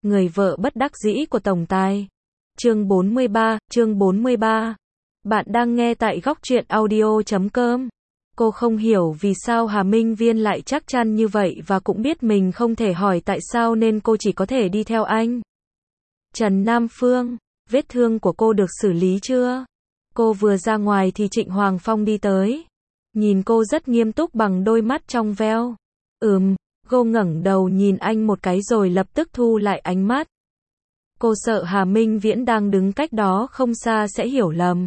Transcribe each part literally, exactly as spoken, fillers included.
Người vợ bất đắc dĩ của tổng tài. Chương bốn mươi ba, chương bốn mươi ba. Bạn đang nghe tại góc truyện audio chấm com. Cô không hiểu vì sao Hà Minh Viên lại chắc chắn như vậy và cũng biết mình không thể hỏi tại sao nên cô chỉ có thể đi theo anh. Trần Nam Phương, vết thương của cô được xử lý chưa? Cô vừa ra ngoài thì Trịnh Hoàng Phong đi tới. Nhìn cô rất nghiêm túc bằng đôi mắt trong veo. Ừm, cô ngẩng đầu nhìn anh một cái rồi lập tức thu lại ánh mắt. Cô sợ Hà Minh Viễn đang đứng cách đó không xa sẽ hiểu lầm.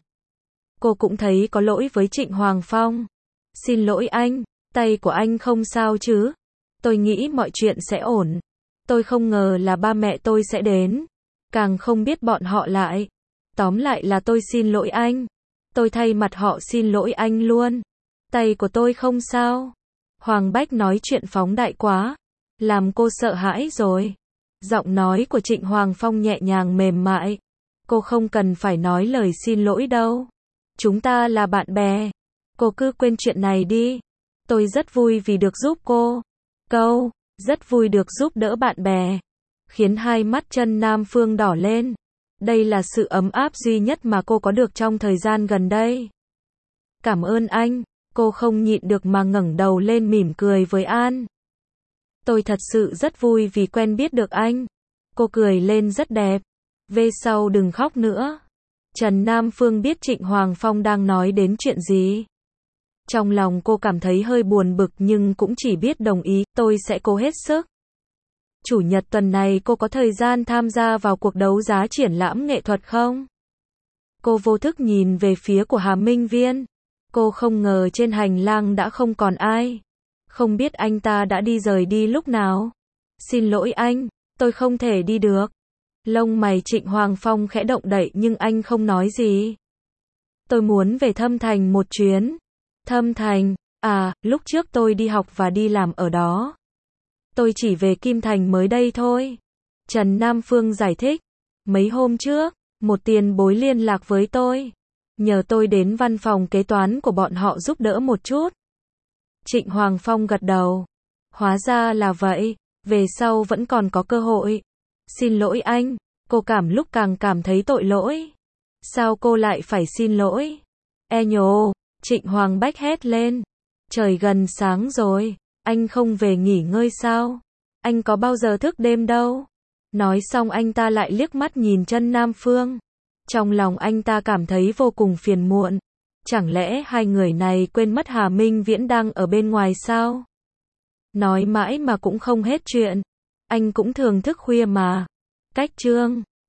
Cô cũng thấy có lỗi với Trịnh Hoàng Phong. Xin lỗi anh, tay của anh không sao chứ? Tôi nghĩ mọi chuyện sẽ ổn. Tôi không ngờ là ba mẹ tôi sẽ đến. Càng không biết bọn họ lại. Tóm lại là tôi xin lỗi anh. Tôi thay mặt họ xin lỗi anh luôn. Tay của tôi không sao. Hoàng Bách nói chuyện phóng đại quá. Làm cô sợ hãi rồi. Giọng nói của Trịnh Hoàng Phong nhẹ nhàng mềm mại. Cô không cần phải nói lời xin lỗi đâu. Chúng ta là bạn bè. Cô cứ quên chuyện này đi. Tôi rất vui vì được giúp cô. Câu, rất vui được giúp đỡ bạn bè. Khiến hai mắt Trần Nam Phương đỏ lên. Đây là sự ấm áp duy nhất mà cô có được trong thời gian gần đây. Cảm ơn anh. Cô không nhịn được mà ngẩng đầu lên mỉm cười với An. Tôi thật sự rất vui vì quen biết được anh. Cô cười lên rất đẹp. Về sau đừng khóc nữa. Trần Nam Phương biết Trịnh Hoàng Phong đang nói đến chuyện gì. Trong lòng cô cảm thấy hơi buồn bực nhưng cũng chỉ biết đồng ý, tôi sẽ cố hết sức. Chủ nhật tuần này cô có thời gian tham gia vào cuộc đấu giá triển lãm nghệ thuật không? Cô vô thức nhìn về phía của Hà Minh Viên. Cô không ngờ trên hành lang đã không còn ai. Không biết anh ta đã đi rời đi lúc nào. Xin lỗi anh, tôi không thể đi được. Lông mày Trịnh Hoàng Phong khẽ động đậy nhưng anh không nói gì. Tôi muốn về Thâm Thành một chuyến. Thâm Thành, à, lúc trước tôi đi học và đi làm ở đó. Tôi chỉ về Kim Thành mới đây thôi. Trần Nam Phương giải thích. Mấy hôm trước, một tiền bối liên lạc với tôi. Nhờ tôi đến văn phòng kế toán của bọn họ giúp đỡ một chút. Trịnh Hoàng Phong gật đầu. Hóa ra là vậy, về sau vẫn còn có cơ hội. Xin lỗi anh, cô cảm lúc càng cảm thấy tội lỗi. Sao cô lại phải xin lỗi? E nhồ, Trịnh Hoàng Bách hét lên. Trời gần sáng rồi, anh không về nghỉ ngơi sao? Anh có bao giờ thức đêm đâu. Nói xong anh ta lại liếc mắt nhìn Trần Nam Phương. Trong lòng anh ta cảm thấy vô cùng phiền muộn. Chẳng lẽ hai người này quên mất Hà Minh Viễn đang ở bên ngoài sao? Nói mãi mà cũng không hết chuyện. Anh cũng thường thức khuya mà. Cách chương